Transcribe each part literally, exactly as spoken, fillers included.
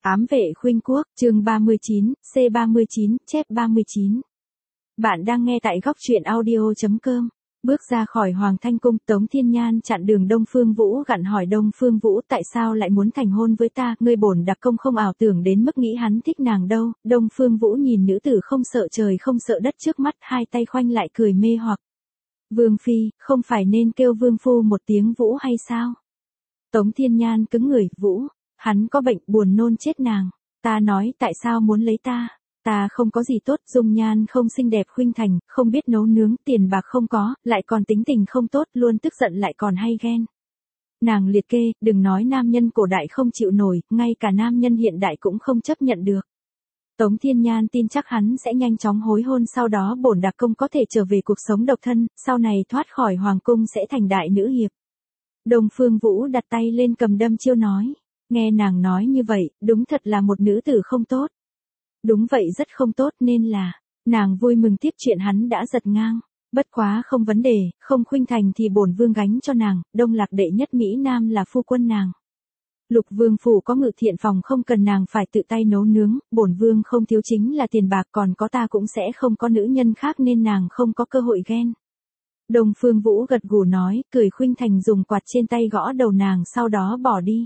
Ám vệ khuynh quốc, chương ba mươi chín, C ba mươi chín, chép ba mươi chín. Bạn đang nghe tại góc truyện audio chấm com. Bước ra khỏi Hoàng Thanh Cung, Tống Thiên Nhan chặn đường Đông Phương Vũ gặn hỏi Đông Phương Vũ tại sao lại muốn thành hôn với ta, ngươi bổn đặc công không ảo tưởng đến mức nghĩ hắn thích nàng đâu. Đông Phương Vũ nhìn nữ tử không sợ trời không sợ đất trước mắt, hai tay khoanh lại cười mê hoặc. Vương Phi, không phải nên kêu Vương Phu một tiếng Vũ hay sao? Tống Thiên Nhan cứng người, Vũ. Hắn có bệnh, buồn nôn chết nàng. Ta nói tại sao muốn lấy ta? Ta không có gì tốt, dung nhan không xinh đẹp khuynh thành, không biết nấu nướng, tiền bạc không có, lại còn tính tình không tốt, luôn tức giận lại còn hay ghen. Nàng liệt kê, đừng nói nam nhân cổ đại không chịu nổi, ngay cả nam nhân hiện đại cũng không chấp nhận được. Tống Thiên Nhan tin chắc hắn sẽ nhanh chóng hối hôn, sau đó bổn đặc công có thể trở về cuộc sống độc thân, sau này thoát khỏi hoàng cung sẽ thành đại nữ hiệp. Đông Phương Vũ đặt tay lên cầm đâm chiêu nói. Nghe nàng nói như vậy, đúng thật là một nữ tử không tốt. Đúng vậy, rất không tốt, nên là, nàng vui mừng tiếp chuyện hắn đã giật ngang. Bất quá không vấn đề, không khuynh thành thì bổn vương gánh cho nàng, Đông Lạc đệ nhất Mỹ Nam là phu quân nàng. Lục vương phủ có ngự thiện phòng, không cần nàng phải tự tay nấu nướng, bổn vương không thiếu chính là tiền bạc, còn có ta cũng sẽ không có nữ nhân khác nên nàng không có cơ hội ghen. Đông Phương Vũ gật gù nói, cười khuynh thành dùng quạt trên tay gõ đầu nàng sau đó bỏ đi.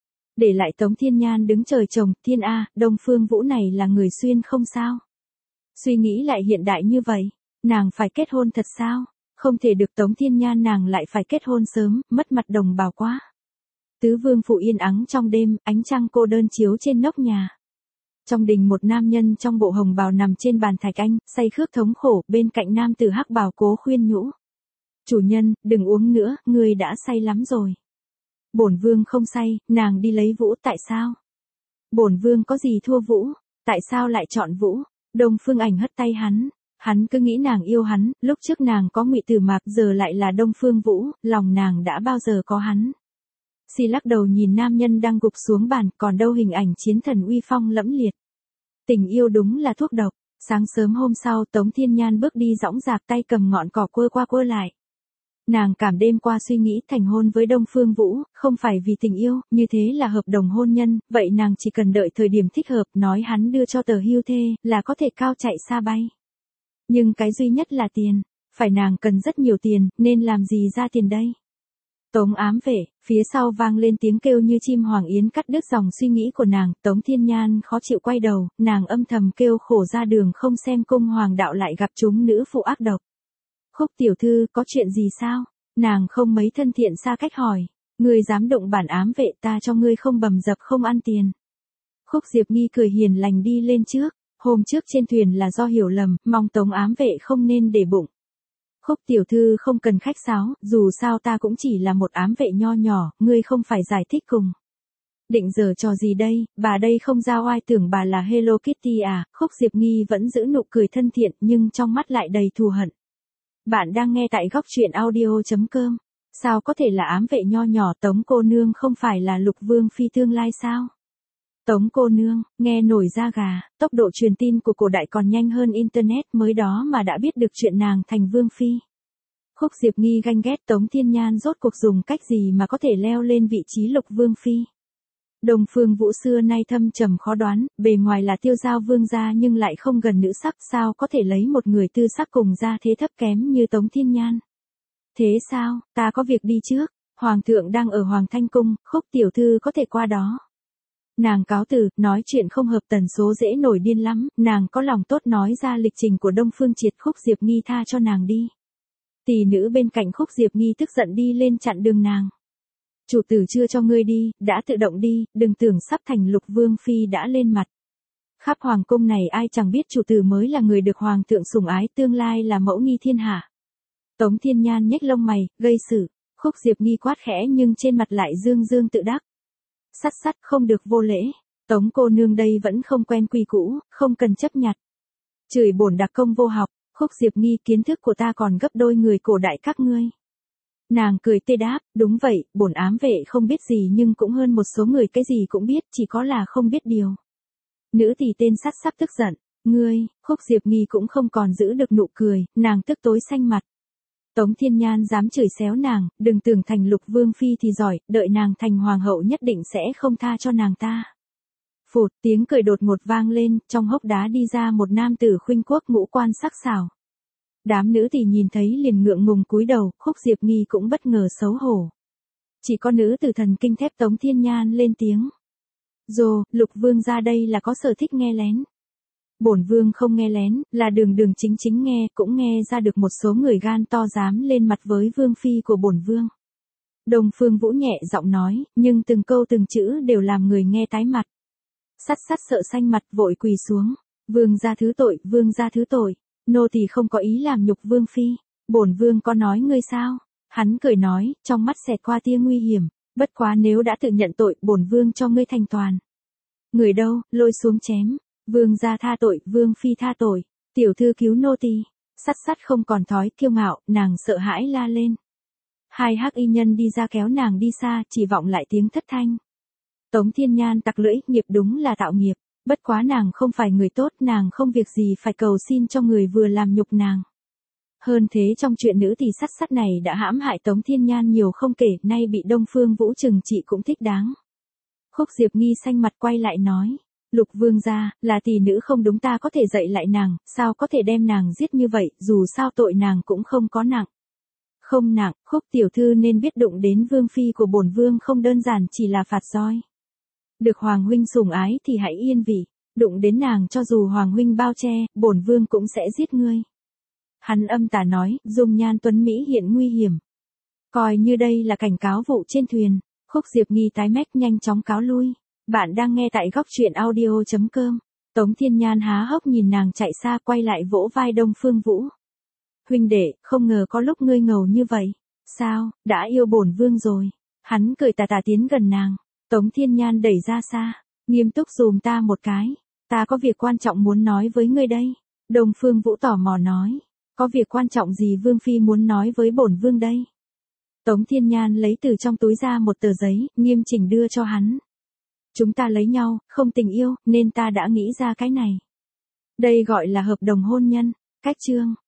Để lại Tống Thiên Nhan đứng trời trồng, thiên a, Đông Phương Vũ này là người xuyên không sao? Suy nghĩ lại hiện đại như vậy, nàng phải kết hôn thật sao? Không thể được, Tống Thiên Nhan nàng lại phải kết hôn sớm, mất mặt đồng bào quá. Tứ vương phủ yên ắng trong đêm, ánh trăng cô đơn chiếu trên nóc nhà. Trong đình một nam nhân trong bộ hồng bào nằm trên bàn thạch anh, say khước thống khổ, bên cạnh nam tử hắc bào cố khuyên nhủ. Chủ nhân, đừng uống nữa, ngươi đã say lắm rồi. Bổn vương không say, nàng đi lấy Vũ, tại sao? Bổn vương có gì thua Vũ, tại sao lại chọn Vũ? Đông Phương Ảnh hất tay hắn, hắn cứ nghĩ nàng yêu hắn, lúc trước nàng có Ngụy Tử Mạc, giờ lại là Đông Phương Vũ, lòng nàng đã bao giờ có hắn. Xì lắc đầu nhìn nam nhân đang gục xuống bàn, còn đâu hình ảnh chiến thần uy phong lẫm liệt. Tình yêu đúng là thuốc độc. Sáng sớm hôm sau, Tống Thiên Nhan bước đi dõng dạc, tay cầm ngọn cỏ quơ qua quơ lại. Nàng cảm đêm qua suy nghĩ thành hôn với Đông Phương Vũ, không phải vì tình yêu, như thế là hợp đồng hôn nhân, vậy nàng chỉ cần đợi thời điểm thích hợp, nói hắn đưa cho tờ hưu thê, là có thể cao chạy xa bay. Nhưng cái duy nhất là tiền, phải nàng cần rất nhiều tiền, nên làm gì ra tiền đây? Tống ám vệ, phía sau vang lên tiếng kêu như chim hoàng yến cắt đứt dòng suy nghĩ của nàng, Tống Thiên Nhan khó chịu quay đầu, nàng âm thầm kêu khổ ra đường không xem cung hoàng đạo lại gặp chúng nữ phụ ác độc. Khúc tiểu thư, có chuyện gì sao? Nàng không mấy thân thiện xa cách hỏi. Ngươi dám động bản ám vệ, ta cho ngươi không bầm dập không ăn tiền. Khúc Diệp Nghi cười hiền lành đi lên trước. Hôm trước trên thuyền là do hiểu lầm, mong Tống ám vệ không nên để bụng. Khúc tiểu thư không cần khách sáo, dù sao ta cũng chỉ là một ám vệ nho nhỏ, ngươi không phải giải thích cùng. Định giờ trò gì đây, bà đây không ra oai, tưởng bà là Hello Kitty à? Khúc Diệp Nghi vẫn giữ nụ cười thân thiện nhưng trong mắt lại đầy thù hận. Bạn đang nghe tại góc truyện audio chấm com. Sao có thể là ám vệ nho nhỏ, Tống cô nương không phải là Lục Vương Phi tương lai sao? Tống cô nương, nghe nổi da gà, tốc độ truyền tin của cổ đại còn nhanh hơn Internet, mới đó mà đã biết được chuyện nàng thành Vương Phi. Khúc Diệp Nghi ganh ghét Tống Thiên Nhan rốt cuộc dùng cách gì mà có thể leo lên vị trí Lục Vương Phi. Đông Phương Vũ xưa nay thâm trầm khó đoán, bề ngoài là tiêu giao vương gia nhưng lại không gần nữ sắc, sao có thể lấy một người tư sắc cùng gia thế thấp kém như Tống Thiên Nhan. Thế sao, ta có việc đi trước, Hoàng thượng đang ở Hoàng Thanh Cung, Khúc tiểu thư có thể qua đó. Nàng cáo từ, nói chuyện không hợp tần số dễ nổi điên lắm, nàng có lòng tốt nói ra lịch trình của Đông Phương Triệt. Khúc Diệp Nghi tha cho nàng đi. Tỷ nữ bên cạnh Khúc Diệp Nghi tức giận đi lên chặn đường nàng. Chủ tử chưa cho ngươi đi, đã tự động đi, đừng tưởng sắp thành Lục Vương Phi đã lên mặt. Khắp hoàng cung này ai chẳng biết chủ tử mới là người được hoàng thượng sủng ái, tương lai là mẫu nghi thiên hạ. Tống Thiên Nhan nhếch lông mày, gây sự. Khúc Diệp Nghi quát khẽ nhưng trên mặt lại dương dương tự đắc. Sắt sắt, không được vô lễ. Tống cô nương đây vẫn không quen quy cũ, không cần chấp nhặt. Chửi bổn đặc công vô học. Khúc Diệp Nghi, kiến thức của ta còn gấp đôi người cổ đại các ngươi. Nàng cười tê đáp, đúng vậy, bổn ám vệ không biết gì nhưng cũng hơn một số người cái gì cũng biết, chỉ có là không biết điều. Nữ tỷ tên sắt sắp tức giận, ngươi, Khúc Diệp Nghi cũng không còn giữ được nụ cười, nàng tức tối xanh mặt. Tống Thiên Nhan dám chửi xéo nàng, đừng tưởng thành Lục Vương Phi thì giỏi, đợi nàng thành hoàng hậu nhất định sẽ không tha cho nàng ta. Phụt, tiếng cười đột ngột vang lên, trong hốc đá đi ra một nam tử khuynh quốc ngũ quan sắc sảo. Đám nữ tỳ nhìn thấy liền ngượng ngùng cúi đầu, Khúc Diệp Nghi cũng bất ngờ xấu hổ. Chỉ có nữ tử thần kinh thép Tống Thiên Nhan lên tiếng. Dồ, Lục Vương ra đây là có sở thích nghe lén. Bổn Vương không nghe lén, là đường đường chính chính nghe, cũng nghe ra được một số người gan to dám lên mặt với Vương Phi của bổn Vương. Đông Phương Vũ nhẹ giọng nói, nhưng từng câu từng chữ đều làm người nghe tái mặt. Sắt sắt sợ xanh mặt vội quỳ xuống. Vương gia thứ tội, Vương gia thứ tội. Nô tỳ không có ý làm nhục Vương Phi. Bổn Vương có nói ngươi sao? Hắn cười nói, trong mắt xẹt qua tia nguy hiểm. Bất quá nếu đã tự nhận tội, bổn Vương cho ngươi thành toàn. Người đâu, lôi xuống chém. Vương gia tha tội, Vương Phi tha tội. Tiểu thư cứu nô tỳ. Sắt sắt không còn thói kiêu ngạo, nàng sợ hãi la lên. Hai hắc y nhân đi ra kéo nàng đi xa, chỉ vọng lại tiếng thất thanh. Tống Thiên Nhan tặc lưỡi, nghiệp đúng là tạo nghiệp. Bất quá nàng không phải người tốt, nàng không việc gì phải cầu xin cho người vừa làm nhục nàng. Hơn thế trong chuyện nữ tỳ sắt sắt này đã hãm hại Tống Thiên Nhan nhiều không kể, nay bị Đông Phương Vũ trừng trị cũng thích đáng. Khúc Diệp Nghi xanh mặt quay lại nói. Lục Vương gia, là tỷ nữ không đúng, ta có thể dạy lại nàng, sao có thể đem nàng giết như vậy, dù sao tội nàng cũng không có nặng. Không nặng, Khúc tiểu thư nên biết đụng đến Vương Phi của bổn Vương không đơn giản chỉ là phạt roi. Được Hoàng huynh sủng ái thì hãy yên vị, đụng đến nàng cho dù Hoàng huynh bao che, bổn Vương cũng sẽ giết ngươi. Hắn âm tà nói, dung nhan tuấn Mỹ hiện nguy hiểm. Coi như đây là cảnh cáo vụ trên thuyền. Khúc Diệp Nghi tái mét nhanh chóng cáo lui. Bạn đang nghe tại góc truyện audio chấm com. Tống Thiên Nhan há hốc nhìn nàng chạy xa, quay lại vỗ vai Đông Phương Vũ. Huynh đệ, không ngờ có lúc ngươi ngầu như vậy. Sao, đã yêu bổn Vương rồi. Hắn cười tà tà tiến gần nàng. Tống Thiên Nhan đẩy ra xa. Nghiêm túc dùm ta một cái. Ta có việc quan trọng muốn nói với ngươi đây. Đông Phương Vũ tò mò nói. Có việc quan trọng gì Vương Phi muốn nói với bổn Vương đây? Tống Thiên Nhan lấy từ trong túi ra một tờ giấy, nghiêm chỉnh đưa cho hắn. Chúng ta lấy nhau, không tình yêu, nên ta đã nghĩ ra cái này. Đây gọi là hợp đồng hôn nhân. Cách chương.